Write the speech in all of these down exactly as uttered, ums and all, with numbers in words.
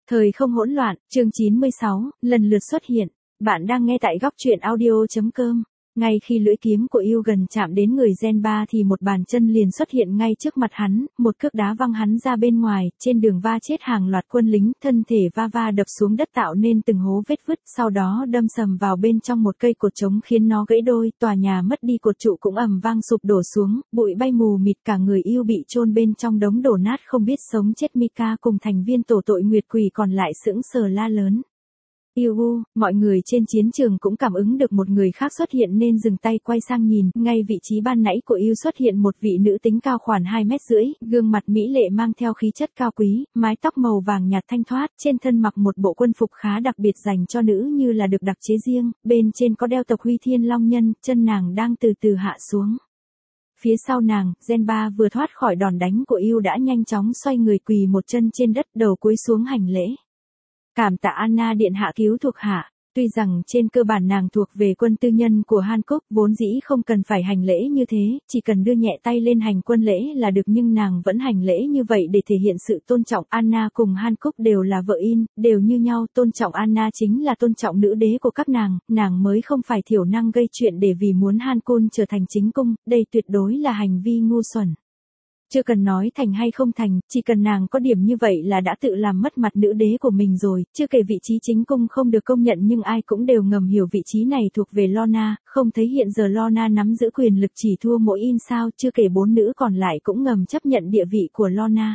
Thời không hỗn loạn, chương chín mươi sáu, lần lượt xuất hiện. Bạn đang nghe tại góc truyện audio chấm com. Ngay khi lưỡi kiếm của yêu gần chạm đến người Gen ba thì một bàn chân liền xuất hiện ngay trước mặt hắn, một cước đá văng hắn ra bên ngoài, trên đường va chết hàng loạt quân lính, thân thể va va đập xuống đất tạo nên từng hố vết vứt, sau đó đâm sầm vào bên trong một cây cột trống khiến nó gãy đôi, tòa nhà mất đi cột trụ cũng ầm vang sụp đổ xuống, bụi bay mù mịt, cả người yêu bị chôn bên trong đống đổ nát không biết sống chết. Mika cùng thành viên tổ tội Nguyệt Quỷ còn lại sững sờ la lớn. Yêu u, mọi người trên chiến trường cũng cảm ứng được một người khác xuất hiện nên dừng tay quay sang nhìn, ngay vị trí ban nãy của yêu xuất hiện một vị nữ tính cao khoảng hai mét rưỡi, gương mặt mỹ lệ mang theo khí chất cao quý, mái tóc màu vàng nhạt thanh thoát, trên thân mặc một bộ quân phục khá đặc biệt dành cho nữ như là được đặc chế riêng, bên trên có đeo tộc Huy Thiên Long Nhân, chân nàng đang từ từ hạ xuống. Phía sau nàng, Gen ba vừa thoát khỏi đòn đánh của yêu đã nhanh chóng xoay người quỳ một chân trên đất, đầu cúi xuống hành lễ. Cảm tạ Anna điện hạ cứu thuộc hạ. Tuy rằng trên cơ bản nàng thuộc về quân tư nhân của Hancock, vốn dĩ không cần phải hành lễ như thế, chỉ cần đưa nhẹ tay lên hành quân lễ là được, nhưng nàng vẫn hành lễ như vậy để thể hiện sự tôn trọng. Anna cùng Hancock đều là vợ in, đều như nhau, tôn trọng Anna chính là tôn trọng nữ đế của các nàng, nàng mới không phải thiểu năng gây chuyện để vì muốn Hancock trở thành chính cung, đây tuyệt đối là hành vi ngu xuẩn. Chưa cần nói thành hay không thành, chỉ cần nàng có điểm như vậy là đã tự làm mất mặt nữ đế của mình rồi, chưa kể vị trí chính cung không được công nhận nhưng ai cũng đều ngầm hiểu vị trí này thuộc về Lorna, không thấy hiện giờ Lorna nắm giữ quyền lực chỉ thua mỗi in sao, chưa kể bốn nữ còn lại cũng ngầm chấp nhận địa vị của Lorna.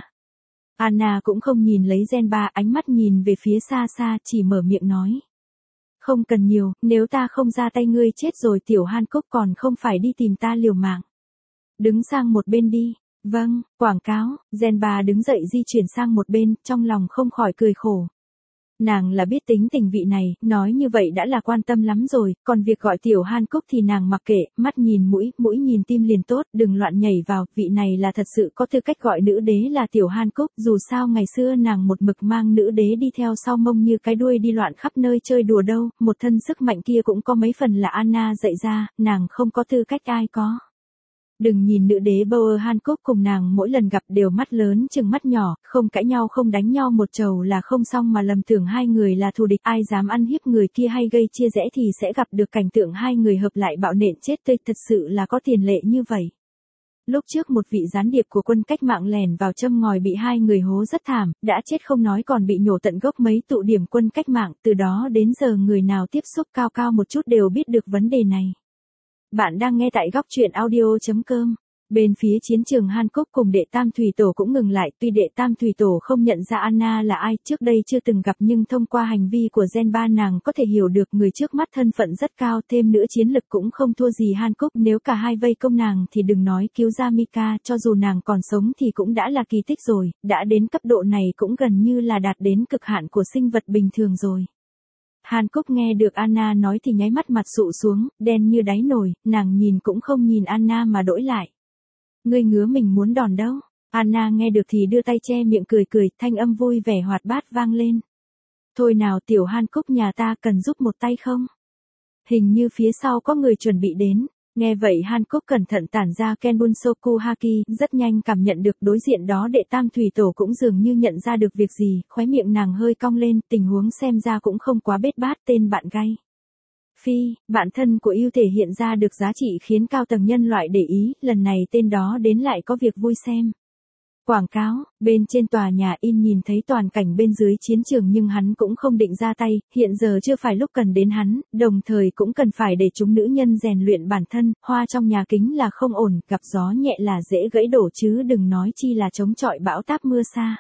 Anna cũng không nhìn lấy Gen ba, ánh mắt nhìn về phía xa xa, chỉ mở miệng nói. Không cần nhiều, nếu ta không ra tay ngươi chết rồi, tiểu Hancock còn không phải đi tìm ta liều mạng. Đứng sang một bên đi. Vâng, quảng cáo. Gen ba đứng dậy di chuyển sang một bên, trong lòng không khỏi cười khổ. Nàng là biết tính tình vị này, nói như vậy đã là quan tâm lắm rồi, còn việc gọi tiểu Hancock thì nàng mặc kệ, mắt nhìn mũi, mũi nhìn tim liền tốt, đừng loạn nhảy vào, vị này là thật sự có tư cách gọi nữ đế là tiểu Hancock, dù sao ngày xưa nàng một mực mang nữ đế đi theo sau mông như cái đuôi đi loạn khắp nơi chơi đùa đâu, một thân sức mạnh kia cũng có mấy phần là Anna dạy ra, nàng không có tư cách ai có. Đừng nhìn nữ đế Bower Hancock cùng nàng mỗi lần gặp đều mắt lớn chừng mắt nhỏ, không cãi nhau không đánh nhau một trầu là không xong mà lầm tưởng hai người là thù địch, ai dám ăn hiếp người kia hay gây chia rẽ thì sẽ gặp được cảnh tượng hai người hợp lại bạo nện chết tươi, thật sự là có tiền lệ như vậy. Lúc trước một vị gián điệp của quân cách mạng lèn vào châm ngòi bị hai người hố rất thảm, đã chết không nói còn bị nhổ tận gốc mấy tụ điểm quân cách mạng, từ đó đến giờ người nào tiếp xúc cao cao một chút đều biết được vấn đề này. Bạn đang nghe tại góc truyện audio chấm com. Bên phía chiến trường Hancock cùng đệ tam thủy tổ cũng ngừng lại, tuy đệ tam thủy tổ không nhận ra Anna là ai, trước đây chưa từng gặp, nhưng thông qua hành vi của Gen ba nàng có thể hiểu được người trước mắt thân phận rất cao, thêm nữa chiến lực cũng không thua gì Hancock, nếu cả hai vây công nàng thì đừng nói cứu ra Mika, cho dù nàng còn sống thì cũng đã là kỳ tích rồi, đã đến cấp độ này cũng gần như là đạt đến cực hạn của sinh vật bình thường rồi. Hancock nghe được Anna nói thì nháy mắt mặt sụ xuống, đen như đáy nồi, nàng nhìn cũng không nhìn Anna mà đổi lại. Ngươi ngứa mình muốn đòn đâu? Anna nghe được thì đưa tay che miệng cười cười, thanh âm vui vẻ hoạt bát vang lên. Thôi nào tiểu Hancock nhà ta cần giúp một tay không? Hình như phía sau có người chuẩn bị đến. Nghe vậy Hancock cẩn thận tản ra Kenbunsoku Haki, rất nhanh cảm nhận được đối diện đó đệ tam thủy tổ cũng dường như nhận ra được việc gì, khóe miệng nàng hơi cong lên, tình huống xem ra cũng không quá bết bát, tên bạn gay. Phi, bạn thân của yêu thể hiện ra được giá trị khiến cao tầng nhân loại để ý, lần này tên đó đến lại có việc vui xem. Quảng cáo, bên trên tòa nhà in nhìn thấy toàn cảnh bên dưới chiến trường nhưng hắn cũng không định ra tay, hiện giờ chưa phải lúc cần đến hắn, đồng thời cũng cần phải để chúng nữ nhân rèn luyện bản thân, hoa trong nhà kính là không ổn, gặp gió nhẹ là dễ gãy đổ chứ đừng nói chi là chống chọi bão táp mưa xa.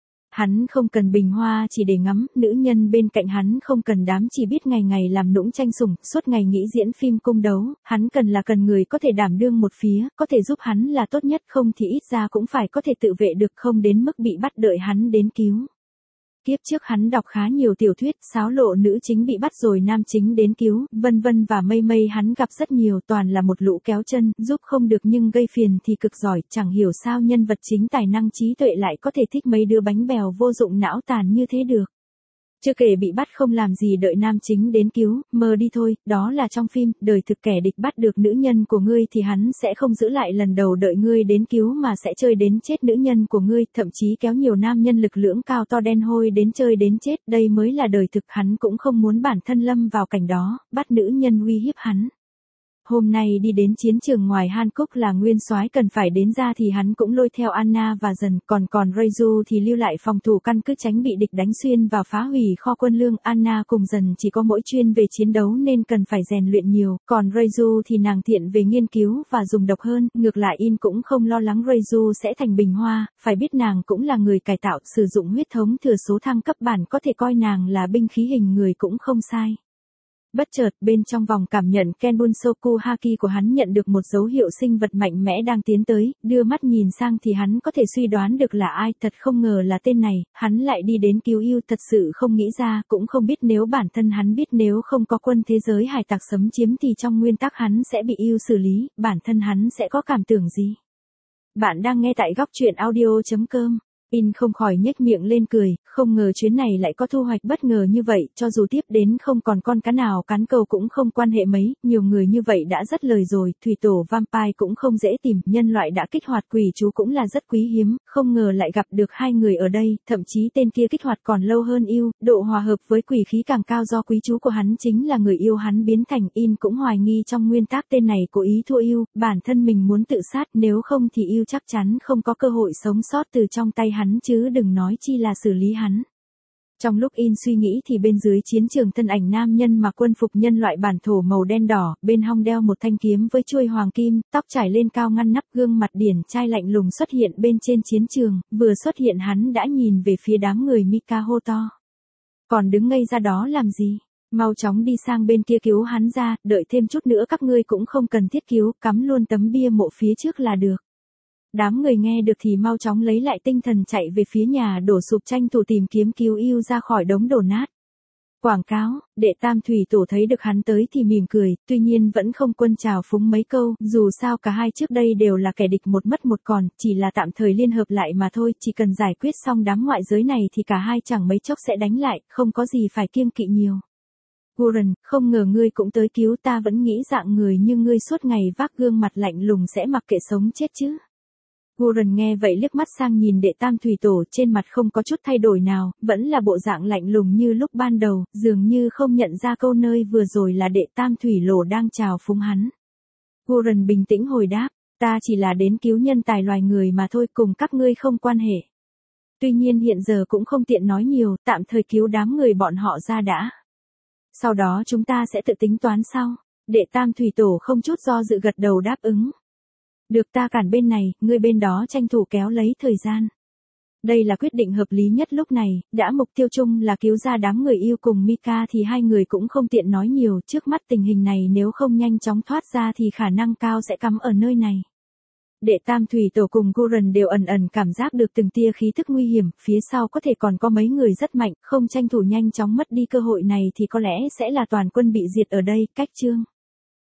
Hắn không cần bình hoa chỉ để ngắm, nữ nhân bên cạnh hắn không cần đám chỉ biết ngày ngày làm nũng tranh sủng, suốt ngày nghĩ diễn phim cung đấu, hắn cần là cần người có thể đảm đương một phía, có thể giúp hắn là tốt nhất, không thì ít ra cũng phải có thể tự vệ được, không đến mức bị bắt đợi hắn đến cứu. Kiếp trước hắn đọc khá nhiều tiểu thuyết, xáo lộ nữ chính bị bắt rồi nam chính đến cứu, vân vân và mây mây hắn gặp rất nhiều, toàn là một lũ kéo chân, giúp không được nhưng gây phiền thì cực giỏi, chẳng hiểu sao nhân vật chính tài năng trí tuệ lại có thể thích mấy đứa bánh bèo vô dụng não tàn như thế được. Chưa kể bị bắt không làm gì đợi nam chính đến cứu, mơ đi thôi, đó là trong phim, đời thực kẻ địch bắt được nữ nhân của ngươi thì hắn sẽ không giữ lại lần đầu đợi ngươi đến cứu mà sẽ chơi đến chết nữ nhân của ngươi, thậm chí kéo nhiều nam nhân lực lưỡng cao to đen hôi đến chơi đến chết, đây mới là đời thực, hắn cũng không muốn bản thân lâm vào cảnh đó, bắt nữ nhân uy hiếp hắn. Hôm nay đi đến chiến trường ngoài Hancock là nguyên soái cần phải đến ra thì hắn cũng lôi theo Anna và dần, còn còn Raju thì lưu lại phòng thủ căn cứ tránh bị địch đánh xuyên và phá hủy kho quân lương. Anna cùng dần chỉ có mỗi chuyên về chiến đấu nên cần phải rèn luyện nhiều, còn Raju thì nàng thiện về nghiên cứu và dùng độc hơn, ngược lại In cũng không lo lắng Raju sẽ thành bình hoa, phải biết nàng cũng là người cải tạo, sử dụng huyết thống thừa số thăng cấp bản có thể coi nàng là binh khí hình người cũng không sai. Bất chợt, bên trong vòng cảm nhận Kenbunsoku Haki của hắn nhận được một dấu hiệu sinh vật mạnh mẽ đang tiến tới, đưa mắt nhìn sang thì hắn có thể suy đoán được là ai, thật không ngờ là tên này, hắn lại đi đến cứu yêu, thật sự không nghĩ ra, cũng không biết nếu bản thân hắn biết nếu không có quân thế giới hải tặc xâm chiếm thì trong nguyên tắc hắn sẽ bị yêu xử lý, bản thân hắn sẽ có cảm tưởng gì. Bạn đang nghe tại góc truyện audio chấm com. In không khỏi nhếch miệng lên cười, không ngờ chuyến này lại có thu hoạch bất ngờ như vậy, cho dù tiếp đến không còn con cá nào cắn câu cũng không quan hệ mấy, nhiều người như vậy đã rất lời rồi, thủy tổ vampire cũng không dễ tìm, nhân loại đã kích hoạt quỷ chú cũng là rất quý hiếm, không ngờ lại gặp được hai người ở đây, thậm chí tên kia kích hoạt còn lâu hơn yêu, độ hòa hợp với quỷ khí càng cao do quý chú của hắn chính là người yêu hắn biến thành. In cũng hoài nghi trong nguyên tắc tên này cố ý thua yêu, bản thân mình muốn tự sát, nếu không thì yêu chắc chắn không có cơ hội sống sót từ trong tay hắn chứ đừng nói chi là xử lý hắn. Trong lúc In suy nghĩ thì bên dưới chiến trường thân ảnh nam nhân mặc quân phục nhân loại bản thổ màu đen đỏ, bên hông đeo một thanh kiếm với chuôi hoàng kim, tóc trải lên cao ngăn nắp, gương mặt điển trai lạnh lùng xuất hiện bên trên chiến trường, vừa xuất hiện hắn đã nhìn về phía đám người Mika hô to. Còn đứng ngây ra đó làm gì? Mau chóng đi sang bên kia cứu hắn ra, đợi thêm chút nữa các ngươi cũng không cần thiết cứu, cắm luôn tấm bia mộ phía trước là được. Đám người nghe được thì mau chóng lấy lại tinh thần chạy về phía nhà đổ sụp tranh thủ tìm kiếm cứu yêu ra khỏi đống đổ nát. Quảng cáo, đệ tam thủy tổ thấy được hắn tới thì mỉm cười, tuy nhiên vẫn không quân chào phúng mấy câu, dù sao cả hai trước đây đều là kẻ địch một mất một còn, chỉ là tạm thời liên hợp lại mà thôi, chỉ cần giải quyết xong đám ngoại giới này thì cả hai chẳng mấy chốc sẽ đánh lại, không có gì phải kiêng kỵ nhiều. Guren, không ngờ ngươi cũng tới cứu, ta vẫn nghĩ dạng người như ngươi suốt ngày vác gương mặt lạnh lùng sẽ mặc kệ sống chết chứ. Guren nghe vậy liếc mắt sang nhìn đệ tam thủy tổ, trên mặt không có chút thay đổi nào, vẫn là bộ dạng lạnh lùng như lúc ban đầu, dường như không nhận ra câu nơi vừa rồi là đệ tam thủy lỗ đang chào phúng hắn. Guren bình tĩnh hồi đáp, ta chỉ là đến cứu nhân tài loài người mà thôi, cùng các ngươi không quan hệ. Tuy nhiên hiện giờ cũng không tiện nói nhiều, tạm thời cứu đám người bọn họ ra đã. Sau đó chúng ta sẽ tự tính toán sau. Đệ tam thủy tổ không chút do dự gật đầu đáp ứng. Được, ta cản bên này, ngươi bên đó tranh thủ kéo lấy thời gian. Đây là quyết định hợp lý nhất lúc này, đã mục tiêu chung là cứu ra đám người yêu cùng Mika thì hai người cũng không tiện nói nhiều, trước mắt tình hình này nếu không nhanh chóng thoát ra thì khả năng cao sẽ cắm ở nơi này. Đệ tam thủy tổ cùng Guren đều ẩn ẩn cảm giác được từng tia khí thức nguy hiểm, phía sau có thể còn có mấy người rất mạnh, không tranh thủ nhanh chóng mất đi cơ hội này thì có lẽ sẽ là toàn quân bị diệt ở đây. Cách chương